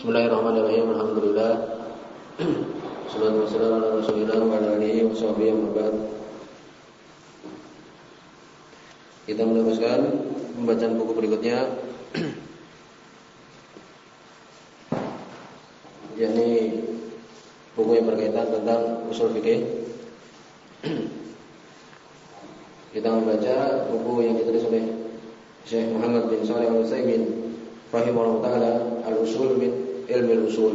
Bismillahirrahmanirrahim. Alhamdulillah. Salatu wassalamu ala Rasulillah wa ala alihi wa sahbihi wa ba'd. Kita meneruskan pembacaan buku berikutnya, yakni buku yang berkaitan tentang usul fikih. Kita membaca buku yang ditulis oleh Syekh Muhammad bin Shalih Al-Utsaimin rahimahullah taala, Al-Usul min Ilmi Al-Usul.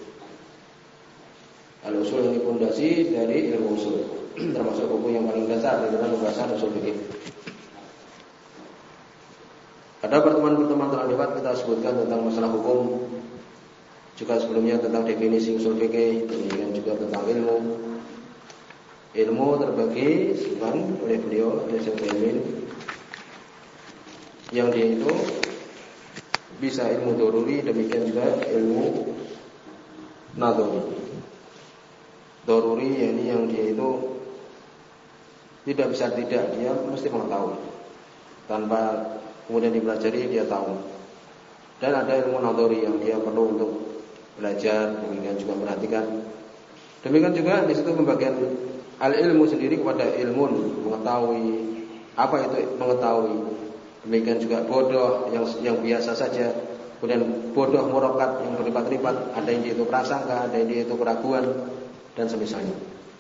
Al-Usul ini pondasi dari ilmu usul, termasuk buku yang paling dasar dalam pembahasan usul fikih. Pada pertemuan-pertemuan terlewat kita sebutkan tentang masalah hukum, juga sebelumnya tentang definisi usul fikih, kemudian juga tentang ilmu. Ilmu terbagi sebenarnya oleh beliau Syekh Utsaimin, yang dia itu bisa ilmu doruri, demikian juga ilmu nadhari. Doruri yakni yang dia itu tidak bisa tidak, dia mesti mengetahui tanpa kemudian dipelajari dia tahu. Dan ada ilmu nadhari yang dia perlu untuk belajar, demikian juga perhatikan. Demikian juga di situ pembagian al-ilmu sendiri kepada ilmun, mengetahui apa itu mengetahui. Demikian juga bodoh yang biasa saja, kemudian bodoh murakkab yang berlipat-lipat, ada yang itu prasangka, ada yang itu keraguan dan semisalnya.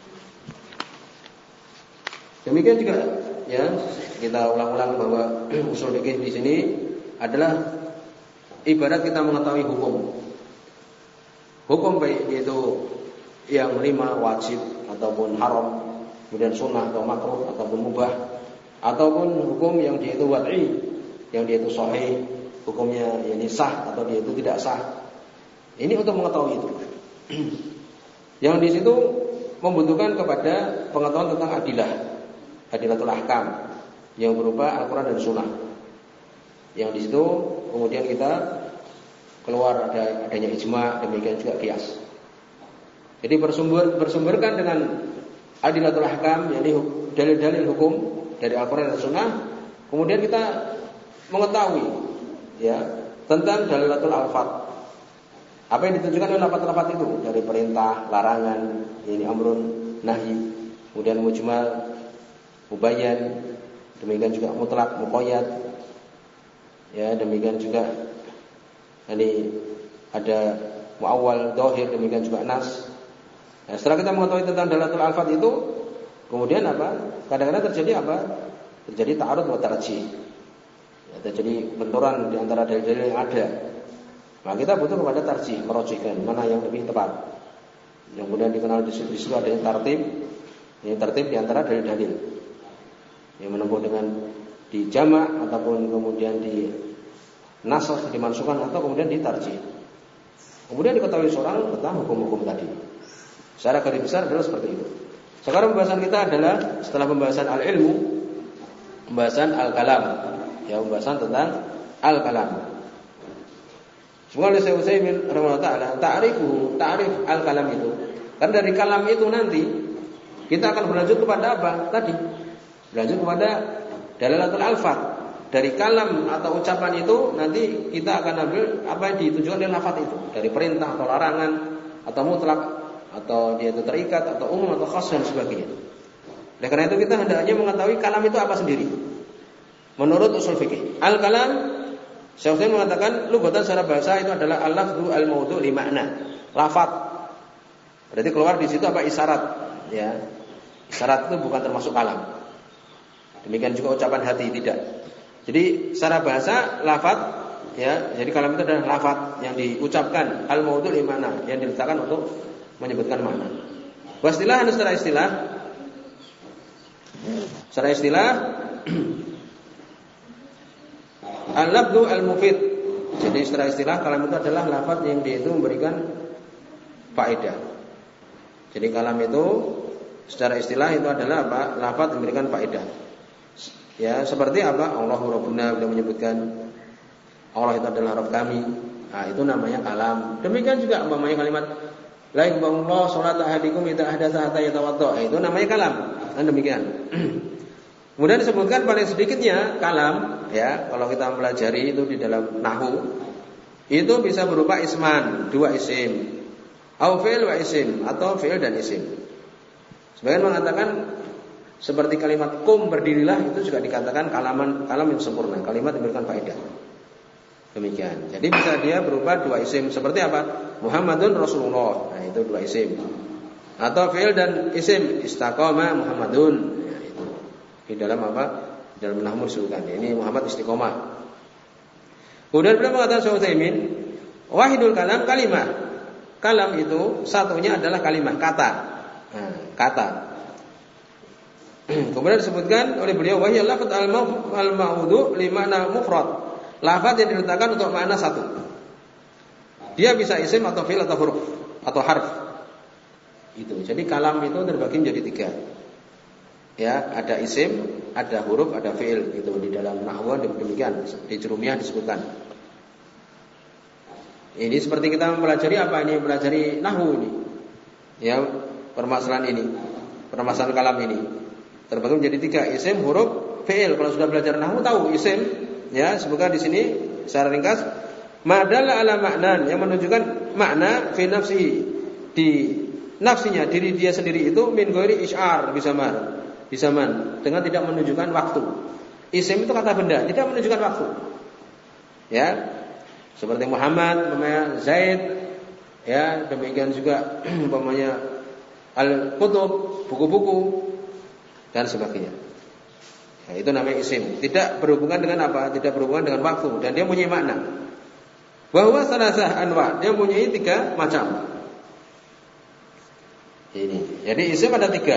Demikian juga ya, kita ulang-ulang bahwa usul fikih di sini adalah ibarat kita mengetahui hukum. Hukum baik itu yang 5 wajib ataupun haram, kemudian sunnah atau makruh ataupun mubah, ataupun hukum yang dia itu wad'i, yang dia itu sahih, hukumnya ini sah atau dia itu tidak sah. Ini untuk mengetahui itu. Yang di situ membutuhkan kepada pengetahuan tentang adilatul ahkam yang berupa Al-Qur'an dan Sunnah. Yang di situ kemudian kita keluar adanya ijma', demikian juga qiyas. Jadi bersumberkan dengan adilatul ahkam, yakni dalil-dalil hukum dari Al-Qur'an dan Sunnah. Kemudian kita mengetahui ya tentang dalilatul alfat. Apa yang ditunjukkan oleh lafaz-lafaz itu dari perintah, larangan, ini amrun, nahi, kemudian mujmal, mubayyan, demikian juga mutlak, muqayyad. Ya, demikian juga ini ada muawwal, dhahir, demikian juga nas. Nah, setelah kita mengetahui tentang dalatul alfat itu, kemudian apa? Kadang-kadang terjadi apa? Terjadi ta'arud wa tarjih. Ya, terjadi benturan di antara dalil-dalil yang ada. Nah, kita butuh kepada tarjih, merojihkan mana yang lebih tepat. Yang kemudian dikenal di situ ada yang tartib. Yang tartib di antara dalil-dalil. Yang menempuh dengan di jama' ataupun kemudian di nasakh, dimasukkan atau kemudian ditarjih. Kemudian diketahui seorang tentang hukum-hukum tadi. Secara garis besar adalah seperti itu. Sekarang pembahasan kita adalah setelah pembahasan al-ilmu, pembahasan al-kalam, ya, pembahasan tentang al-kalam. Semoga Syekh Utsaimin rahimahullah taala ta'rif al-kalam itu. Karena dari kalam itu nanti kita akan berlanjut kepada apa? Tadi berlanjut kepada dalalatul alfat. Dari kalam atau ucapan itu nanti kita akan ambil apa yang ditunjukkan oleh lafaz itu, dari perintah atau larangan atau mutlak atau dia itu terikat atau umum atau khas dan sebagainya. Oleh karena itu kita hendaknya mengetahui kalam itu apa sendiri. Menurut usul fikih, al-kalam, Syekh Utsaimin mengatakan lugatan secara bahasa itu adalah al-lafzu al-maudhu' li makna. Lafaz. Berarti keluar di situ apa? Isyarat, ya. Isyarat itu bukan termasuk kalam. Demikian juga ucapan hati tidak. Jadi secara bahasa lafaz, ya. Jadi kalam itu adalah lafaz yang diucapkan al-maudhu' li makna, yang diletakkan untuk menyebutkan makna. Wastilah secara istilah al-lafzu al-mufid. Jadi secara istilah kalam itu adalah lafaz yang dia itu memberikan faedah. Jadi kalam itu secara istilah itu adalah apa? Lafaz yang memberikan faedah. Ya, seperti apa? Allahu Rabbuna, beliau menyebutkan Allah itu adalah Rabb kami. Nah, itu namanya kalam. Demikian juga umpamanya kalimat la yakbalullahu sholata ahadikum idza ahdatsa hatta yatawadda. Itu namanya kalam. Dan demikian. Kemudian disebutkan paling sedikitnya kalam, ya, kalau kita mempelajari itu di dalam nahwu, itu bisa berupa isman, dua isim, au fi'il wa isim, atau fi'il dan isim. Sebagian mengatakan seperti kalimat kum berdirilah itu juga dikatakan kalam yang sempurna, kalimat yang memberikan faedah. Demikian. Jadi bisa dia berupa dua isim seperti apa? Muhammadun Rasulullah. Nah, itu dua isim. Atau fi'il dan isim, istaqama Muhammadun. Nah, itu. Di dalam apa? Dalam nahwu disebutkan. Ini Muhammad istiqomah. Kemudian beliau mengatakan Syekh Utsaimin, wahidul kalam kalimah. Kalam itu satunya adalah kalimah, kata. Nah, kata. Kemudian disebutkan oleh beliau wahyal lafadz al-ma'udhu li makna mufrad. Lafaz yang diletakkan untuk makna satu. Dia bisa isim atau fi'il atau huruf atau harf. Itu. Jadi kalam itu terbagi menjadi tiga. Ya, ada isim, ada huruf, ada fi'il. Itu di dalam nahwu demikian, di Jurumiyah disebutkan. Ini seperti kita mempelajari apa ini? Mempelajari nahwu ini. Ya, permasalahan ini. Permasalahan kalam ini. Terbagi menjadi tiga, isim, huruf, fi'il. Kalau sudah belajar nahwu tahu isim, ya, sebutkan di sini secara ringkas, madalla ala maknan yang menunjukkan makna fi nafsihi, di nafsinya, diri dia sendiri itu min ghairi isyar bisaman dengan tidak menunjukkan waktu. Isim itu kata benda, tidak menunjukkan waktu. Ya. Seperti Muhammad, namanya Zaid, ya, demikian juga umpamanya al-kutub, buku-buku dan sebagainya. Ya, itu namanya isim. Tidak berhubungan dengan apa? Tidak berhubungan dengan waktu dan dia punya makna. Bahwa salasah anwa, dia mempunyai tiga macam. Ini. Jadi isim ada tiga.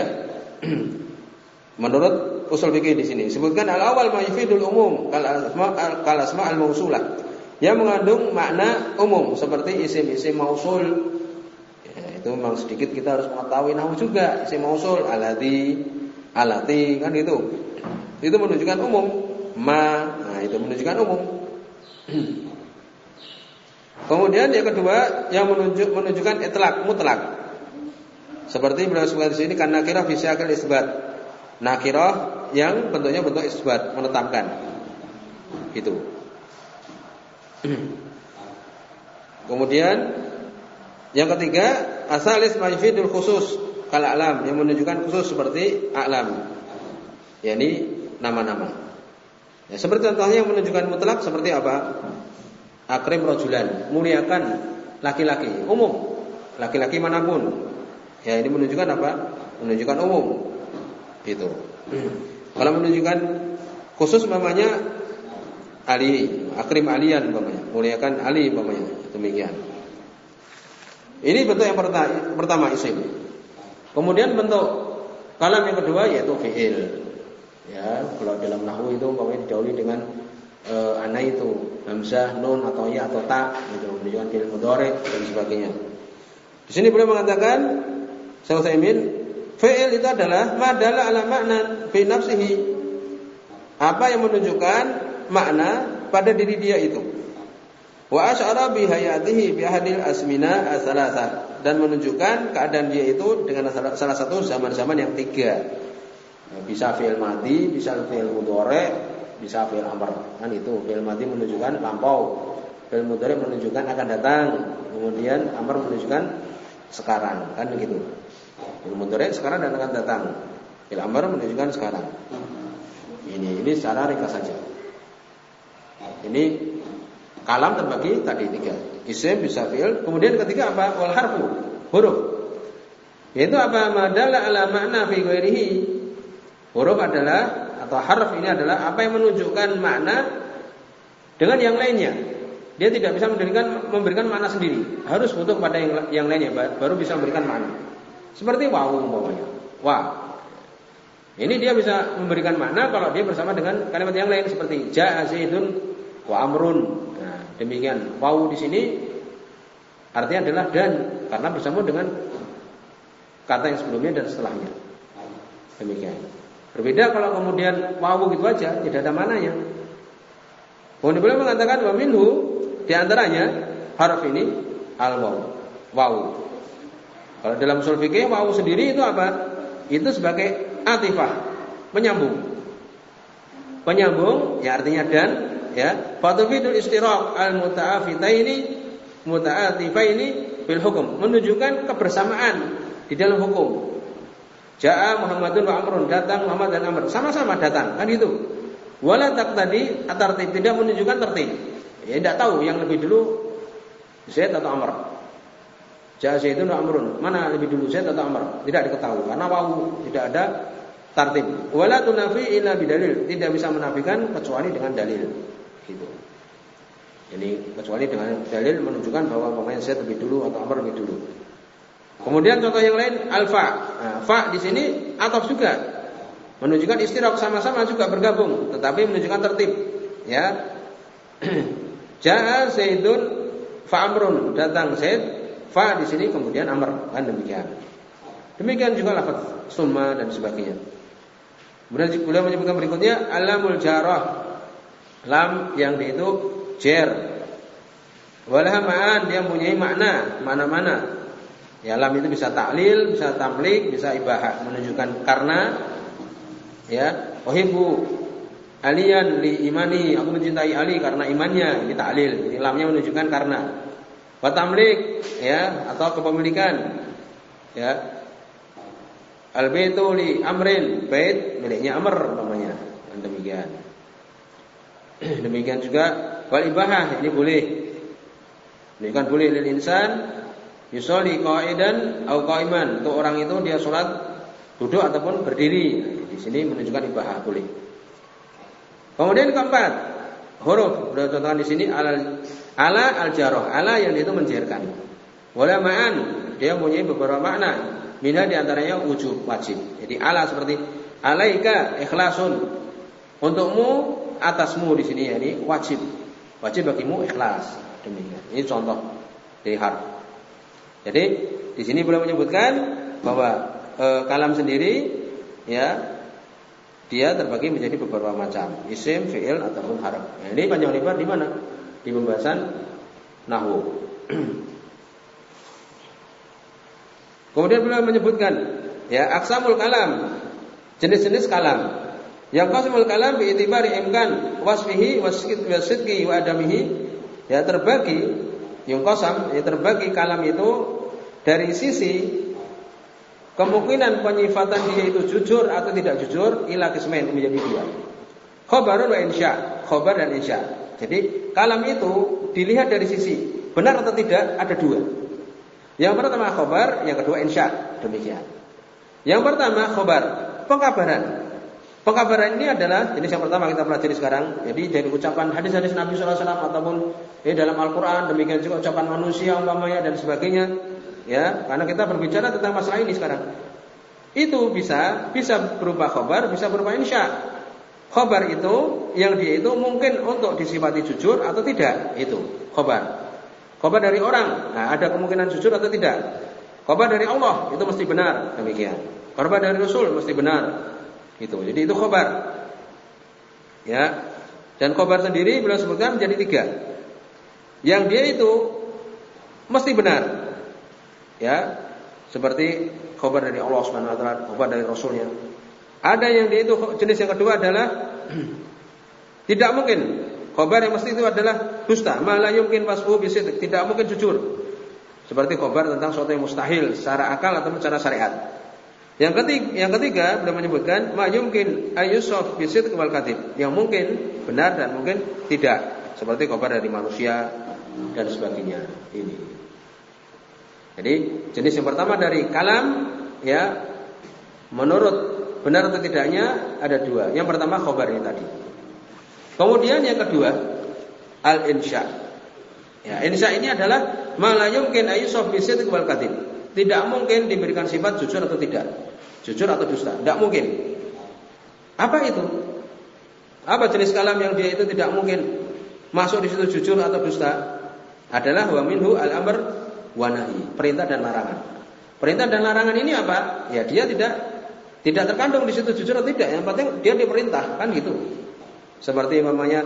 Menurut usul fikih di sini sebutkan al-awwal ma yufidul umum kal asma al-mausulah, yang mengandung makna umum seperti isim-isim mausul. Ya, itu memang sedikit kita harus mengetahui nahwu juga. Isim mausul alati, kan gitu. Itu menunjukkan umum. Nah itu menunjukkan umum. Kemudian yang kedua yang menunjukkan itlaq, mutlak. Seperti beliau sebutkan di sini kan nakirah fi syakil isbat. Nakirah yang bentuknya bentuk isbat, menetapkan. Itu. Kemudian yang ketiga asalis mayfidul khusus kal alam, yang menunjukkan khusus seperti alam. yakni nama-nama. Ya, seperti contohnya yang menunjukkan mutlak seperti apa? Akrim rajulan, muliakan laki-laki, umum, laki-laki manapun. Ya, ini menunjukkan apa? Menunjukkan umum. Gitu. Kalau menunjukkan khusus namanya Ali, akrim alian namanya, muliakan Ali namanya. Demikian. Ini bentuk yang pertama isim. Kemudian bentuk kalam yang kedua yaitu fi'il. Ya, kalau dalam nahwu itu umpamanya didahului dengan ana itu hamzah, nun atau ya atau ta, itu menunjukkan fi'il mudhari dan sebagainya. Di sini beliau mengatakan Syekh Utsaimin, fi'il itu adalah madalla ala makna fi nafsihi. Apa yang menunjukkan makna pada diri dia itu. Wa asyara bi hayatihi bi ahadil asmina as-salasah, dan menunjukkan keadaan dia itu dengan salah satu zaman-zaman yang tiga. Bisa fi'il madhi, bisa fi'il mudhari, bisa fi'il amr. Kan itu fi'il madhi menunjukkan lampau, fi'il mudhari menunjukkan akan datang, kemudian amr menunjukkan sekarang, kan begitu. Fi'il mudhari sekarang dan akan datang. Fi'il amr menunjukkan sekarang. Ini secara ringkas saja. Ini kalam terbagi tadi tiga. Isim bisa fi'il, kemudian ketiga apa? Wal harfu, huruf. Yaitu apa? Madalla ala makna fi ghairihi. Huruf adalah atau harf ini adalah apa yang menunjukkan makna dengan yang lainnya. Dia tidak bisa memberikan makna sendiri. Harus butuh pada yang lainnya baru bisa memberikan makna. Seperti wawu umpamanya. Wa. Ini dia bisa memberikan makna kalau dia bersama dengan kalimat yang lain seperti ja'a zaidun wa amrun. Nah, demikian. Wawu di sini artinya adalah dan, karena bersama dengan kata yang sebelumnya dan setelahnya. Demikian. Berbeda kalau kemudian wawu gitu aja, tidak ada mananya. Kemudian beliau mengatakan wa minhu, di antaranya harf ini al-wawu. Wawu. Kalau dalam usul fikih wawu sendiri itu apa? Itu sebagai atifah, penyambung. Penyambung ya artinya dan, ya. Fatufidul istiraq muta'atifaini bil hukum, menunjukkan kebersamaan di dalam hukum. Ja'a Muhammadun wa Amrun, datang Muhammad dan Amr, sama-sama datang, kan gitu. Wala taqtadi at-tartib, tidak menunjukkan tertib. Ya tidak tahu yang lebih dulu Zaid atau Amr. Ja'a Zaidun wa Amrun, mana lebih dulu Zaid atau Amr? Tidak diketahui karena wawu, tidak ada tartib. Wala tunafi illa bidalil, tidak bisa menafikan kecuali dengan dalil. Gitu. Jadi kecuali dengan dalil menunjukkan bahwa pemain Zaid lebih dulu atau Amr lebih dulu. Kemudian contoh yang lain al-fa. Nah, fa di sini ataf juga. Menunjukkan istiraq, sama-sama juga bergabung, tetapi menunjukkan tertib. Ya. Ja'a Zaidun fa Amrun, datang Zaid, fa di sini kemudian Amr, kan demikian. Demikian juga lafaz summa dan sebagainya. Kemudian beliau menyebutkan berikutnya alamul jarah, lam yang itu jar. Walaha ma'an, dia mempunyai makna, mana-mana. Ya, lam itu bisa ta'lil, bisa tamlik, bisa ibahah, menunjukkan karena. Ya, uhibbu aliyan li imani, aku mencintai Ali karena imannya, ini ta'lil. Ini lamnya menunjukkan karena. Wa tamlik, ya, atau kepemilikan. Ya. Al-baitu li amrin, bait miliknya Amr namanya. Dan demikian. Demikian juga wal ibahah, ini boleh. Menunjukkan boleh lil insan yusolli qa'idan atau qa'iman, untuk orang itu dia sholat duduk ataupun berdiri. Di sini menunjukkan ibahah boleh. Kemudian keempat, huruf sudah contohkan di sini ala al-jarah, ala yang itu menjerkan. Wala ma'an, dia mempunyai beberapa makna. Minha di antaranya wujub, wajib. Jadi ala seperti alaika ikhlasun, untukmu, atasmu di sini, yani wajib. Wajib bagimu ikhlas. Demikian. Ini contoh dari harf. Jadi di sini beliau menyebutkan bahwa kalam sendiri, ya, dia terbagi menjadi beberapa macam, isim, fi'il ataupun harf. Nah, ini panjang lebar di mana? Di pembahasan nahwu. Kemudian beliau menyebutkan, ya, aqsamul kalam, jenis-jenis kalam. Yang qasimul kalam bi itibari imkan wasfihi wasidqi wa adamihi, ya, terbagi. Yang qasam, ya, terbagi kalam itu dari sisi kemungkinan penyifatan dia itu jujur atau tidak jujur, ila qismain, menjadi dua. Khabarun wa insya, khabar dan insya. Jadi kalam itu dilihat dari sisi benar atau tidak, ada dua. Yang pertama khabar, yang kedua insya. Demikian. Yang pertama khabar, pengkabaran. Pengkabaran ini adalah jenis yang pertama kita pelajari sekarang. Jadi dari ucapan hadis-hadis Nabi SAW ataupun dalam Al-Quran, demikian juga ucapan manusia umpamanya dan sebagainya. Ya, karena kita berbicara tentang masalah ini sekarang. Itu bisa berupa khabar, bisa berupa insya. Khabar itu yang dia itu mungkin untuk disifati jujur atau tidak, itu khabar. Khabar dari orang, nah, ada kemungkinan jujur atau tidak. Khabar dari Allah itu mesti benar, demikian. Khabar dari Rasul mesti benar. Gitu. Jadi itu khabar. Ya. Dan khabar sendiri beliau sebutkan menjadi tiga. Yang dia itu mesti benar. Ya. Seperti khabar dari Allah Subhanahu wa taala, khabar dari Rasulnya. Ada yang dia itu jenis yang kedua adalah tidak mungkin. Khabar yang mesti itu adalah dusta. Ma la yumkin wasfuhu bisidq, tidak mungkin jujur. Seperti khabar tentang sesuatu yang mustahil secara akal atau secara syariat. Yang ketiga beliau menyebutkan ma yumkin ayyusaf bisidq wal kadhib, yang mungkin benar dan mungkin tidak, seperti khabar dari manusia dan sebagainya. Ini. Jadi jenis yang pertama dari kalam, ya, menurut benar atau tidaknya ada dua. Yang pertama khabar ini tadi. Kemudian yang kedua al-insya. Ya, insya ini adalah ma la yumkin ayyusaf bisidq wal kadhib. Tidak mungkin diberikan sifat jujur atau tidak, jujur atau dusta, tidak mungkin. Apa itu? Apa jenis kalam yang dia itu tidak mungkin masuk di situ jujur atau dusta? Adalah wa minhu al-amr wa nahi, perintah dan larangan. Perintah dan larangan ini apa? Ya, dia tidak terkandung di situ jujur atau tidak. Yang penting dia diperintah, kan gitu. Seperti umpamanya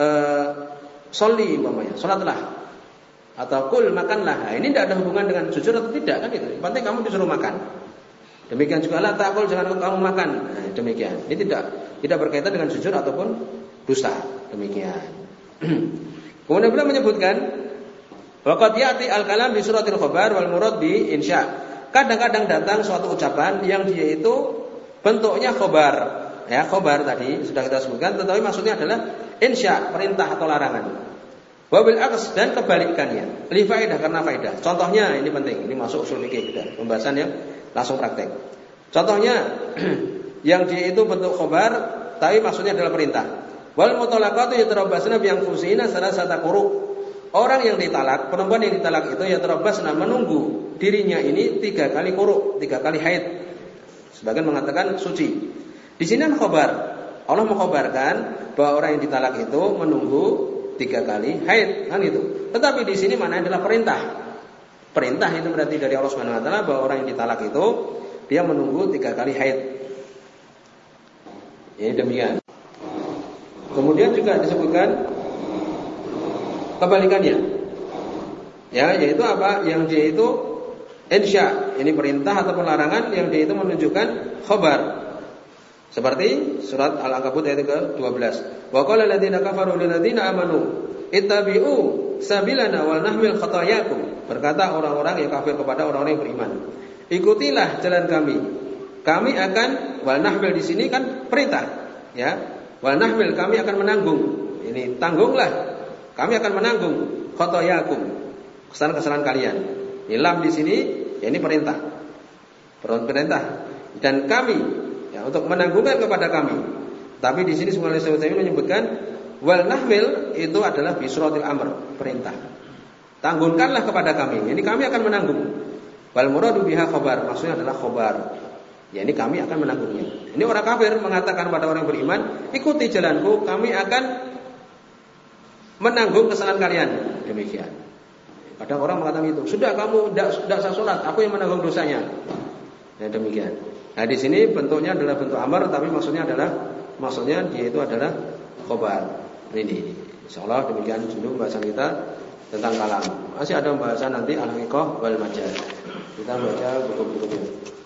sholli, umpamanya salatlah, atau kul makanlah. Nah, ini tidak ada hubungan dengan jujur atau tidak, kan itu. Yang penting kamu disuruh makan. Demikian juga la ta'kul, jangan kamu makan. Nah, demikian. Ini tidak berkaitan dengan jujur ataupun dusta. Demikian. Kemudian beliau menyebutkan waqad ya'ti al-kalam bi suratil khabar wal murad bi insya. Kadang-kadang datang suatu ucapan yang dia itu bentuknya khabar. Ya, khabar tadi sudah kita sebutkan, tetapi maksudnya adalah insya, perintah atau larangan. Wabil aqs, dan kebalikannya. Li faedah, karena faedah. Contohnya ini penting, ini masuk usul fikih kita. Pembahasannya langsung praktek. Contohnya yang dia itu bentuk khabar tapi maksudnya adalah perintah. Wal mutalaqatu yatarabbasna bi anfusina salasata quru. Orang yang ditalak, perempuan yang ditalak itu yatarabbasna, menunggu dirinya ini 3 kali quru, 3 kali haid. Sebagian mengatakan suci. Di sini khabar. Allah mengkhabarkan bahwa orang yang ditalak itu menunggu 3 kali haid, kan itu. Tetapi di sini mana adalah perintah. Perintah itu berarti dari Allah Subhanahu wa taala bahwa orang yang ditalak itu dia menunggu 3 kali haid. Ini demikian. Kemudian juga disebutkan kebalikannya. Ya, yaitu apa? Yang dia itu insya, ini perintah atau larangan, yang dia itu menunjukkan khabar. Seperti surat Al-Ankabut ayat ke-12. Wa qala alladziina kafaru lil ladziina amanu ittabi'u sabilana wal nahmil khatayakum. Berkata orang-orang yang kafir kepada orang-orang yang beriman, ikutilah jalan kami. Kami akan, wal nahmil di sini kan perintah, ya. Wal nahmil, kami akan menanggung. Ini tanggunglah. Kami akan menanggung khatayakum, kesalahan-kesalahan kalian. Lam di sini ya ini perintah. Perintah. Dan kami ya untuk menanggungkan kepada kami. Tapi di sini Syaikhul Utsaimin menyebutkan wal nahmil itu adalah bi suratil amr, perintah. Tanggungkanlah kepada kami. Ini kami akan menanggung. Wal muradu biha khabar, maksudnya adalah khabar. Ya ini kami akan menanggungnya. Ini orang kafir mengatakan pada orang beriman, ikuti jalanku, kami akan menanggung kesalahan kalian. Demikian. Kadang orang mengatakan itu, sudah kamu tidak usah sholat, aku yang menanggung dosanya. Ya demikian. Nah di sini bentuknya adalah bentuk amar, tapi maksudnya dia itu adalah khobar. Ini, insyaallah demikian dulu pembahasan kita tentang kalam. Masih ada pembahasan nanti al-haqiqah wal majaz. Kita baca buku-bukunya.